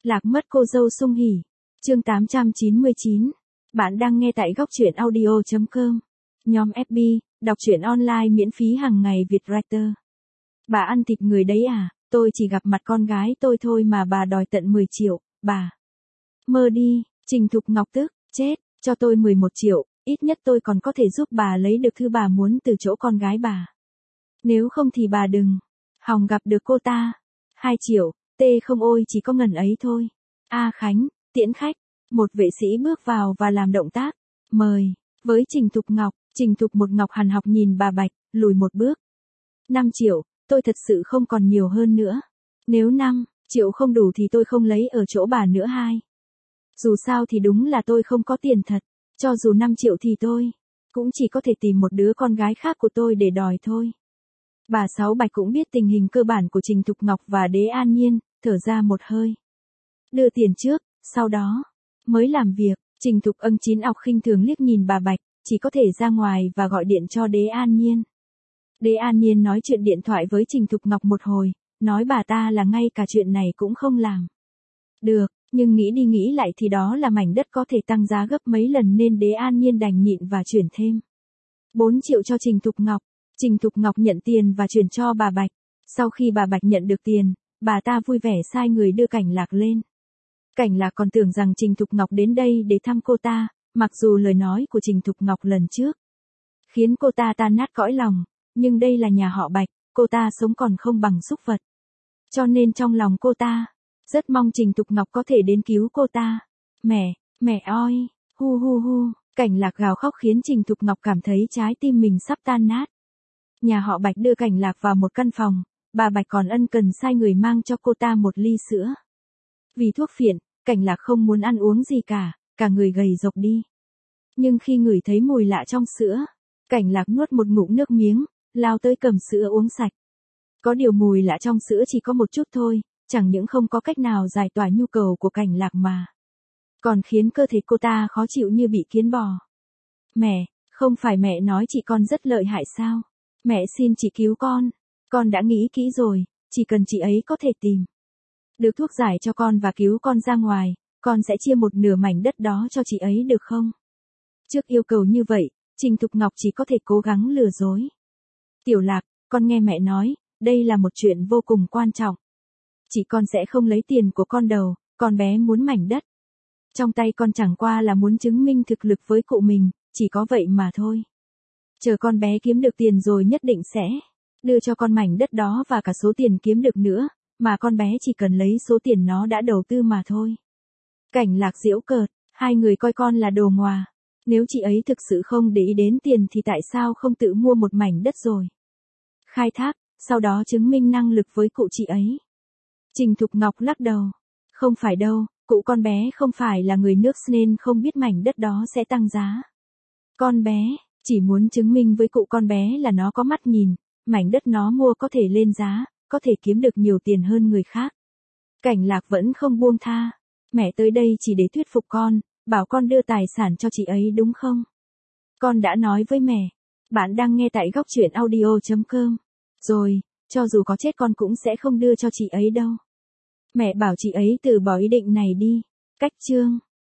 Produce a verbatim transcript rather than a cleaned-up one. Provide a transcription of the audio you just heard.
Lạc mất cô dâu sung hỉ. Chương tám trăm chín mươi chín. Bạn đang nghe tại góc truyện audio chấm com. Nhóm ép bê, đọc truyện online miễn phí hàng ngày Vietwriter. Bà ăn thịt người đấy à, tôi chỉ gặp mặt con gái tôi thôi mà bà đòi tận mười triệu, bà. Mơ đi, Trình Thục Ngọc tức, chết, cho tôi mười một triệu, ít nhất tôi còn có thể giúp bà lấy được thứ bà muốn từ chỗ con gái bà. Nếu không thì bà đừng hòng gặp được cô ta. Hai triệu, tê không ôi chỉ có ngần ấy thôi. A Khánh, tiễn khách, một vệ sĩ bước vào và làm động tác, mời, với Trình Thục Ngọc, Trình Thục một Ngọc hằn học nhìn bà Bạch, lùi một bước. Năm triệu, tôi thật sự không còn nhiều hơn nữa. Nếu năm triệu không đủ thì tôi không lấy ở chỗ bà nữa hai. Dù sao thì đúng là tôi không có tiền thật, cho dù năm triệu thì tôi cũng chỉ có thể tìm một đứa con gái khác của tôi để đòi thôi. Bà Sáu Bạch cũng biết tình hình cơ bản của Trình Thục Ngọc và Đế An Nhiên, thở ra một hơi. Đưa tiền trước, sau đó mới làm việc. Trình Thục ân chín ọc khinh thường liếc nhìn bà Bạch, chỉ có thể ra ngoài và gọi điện cho Đế An Nhiên. Đế An Nhiên nói chuyện điện thoại với Trình Thục Ngọc một hồi, nói bà ta là ngay cả chuyện này cũng không làm được, nhưng nghĩ đi nghĩ lại thì đó là mảnh đất có thể tăng giá gấp mấy lần nên Đế An Nhiên đành nhịn và chuyển thêm bốn triệu cho Trình Thục Ngọc. Trình Thục Ngọc nhận tiền và chuyển cho bà Bạch. Sau khi bà Bạch nhận được tiền, bà ta vui vẻ sai người đưa Cảnh Lạc lên. Cảnh Lạc còn tưởng rằng Trình Thục Ngọc đến đây để thăm cô ta, mặc dù lời nói của Trình Thục Ngọc lần trước khiến cô ta tan nát cõi lòng, nhưng đây là nhà họ Bạch, cô ta sống còn không bằng súc vật. Cho nên trong lòng cô ta rất mong Trình Thục Ngọc có thể đến cứu cô ta. Mẹ, mẹ ơi, hu hu hu, Cảnh Lạc gào khóc khiến Trình Thục Ngọc cảm thấy trái tim mình sắp tan nát. Nhà họ Bạch đưa Cảnh Lạc vào một căn phòng, bà Bạch còn ân cần sai người mang cho cô ta một ly sữa. Vì thuốc phiện, Cảnh Lạc không muốn ăn uống gì cả, cả người gầy rộc đi. Nhưng khi ngửi thấy mùi lạ trong sữa, Cảnh Lạc nuốt một ngụm nước miếng, lao tới cầm sữa uống sạch. Có điều mùi lạ trong sữa chỉ có một chút thôi, chẳng những không có cách nào giải tỏa nhu cầu của Cảnh Lạc mà còn khiến cơ thể cô ta khó chịu như bị kiến bò. Mẹ, không phải mẹ nói chị con rất lợi hại sao? Mẹ xin chị cứu con. Con đã nghĩ kỹ rồi, chỉ cần chị ấy có thể tìm được thuốc giải cho con và cứu con ra ngoài, con sẽ chia một nửa mảnh đất đó cho chị ấy được không? Trước yêu cầu như vậy, Trình Thục Ngọc chỉ có thể cố gắng lừa dối. Tiểu Lạc, con nghe mẹ nói, đây là một chuyện vô cùng quan trọng. Chị con sẽ không lấy tiền của con đâu, con bé muốn mảnh đất trong tay con chẳng qua là muốn chứng minh thực lực với cụ mình, chỉ có vậy mà thôi. Chờ con bé kiếm được tiền rồi nhất định sẽ đưa cho con mảnh đất đó và cả số tiền kiếm được nữa, mà con bé chỉ cần lấy số tiền nó đã đầu tư mà thôi. Cảnh Lạc giễu cợt, hai người coi con là đồ ngoà. Nếu chị ấy thực sự không để ý đến tiền thì tại sao không tự mua một mảnh đất rồi khai thác, sau đó chứng minh năng lực với cụ chị ấy. Trình Thục Ngọc lắc đầu. Không phải đâu, cụ con bé không phải là người nước nên không biết mảnh đất đó sẽ tăng giá. Con bé chỉ muốn chứng minh với cụ con bé là nó có mắt nhìn, mảnh đất nó mua có thể lên giá, có thể kiếm được nhiều tiền hơn người khác. Cảnh Lạc vẫn không buông tha. Mẹ tới đây chỉ để thuyết phục con, bảo con đưa tài sản cho chị ấy đúng không? Con đã nói với mẹ. Bạn đang nghe tại góc truyện audio chấm com. Rồi, cho dù có chết con cũng sẽ không đưa cho chị ấy đâu. Mẹ bảo chị ấy từ bỏ ý định này đi. Cách chương.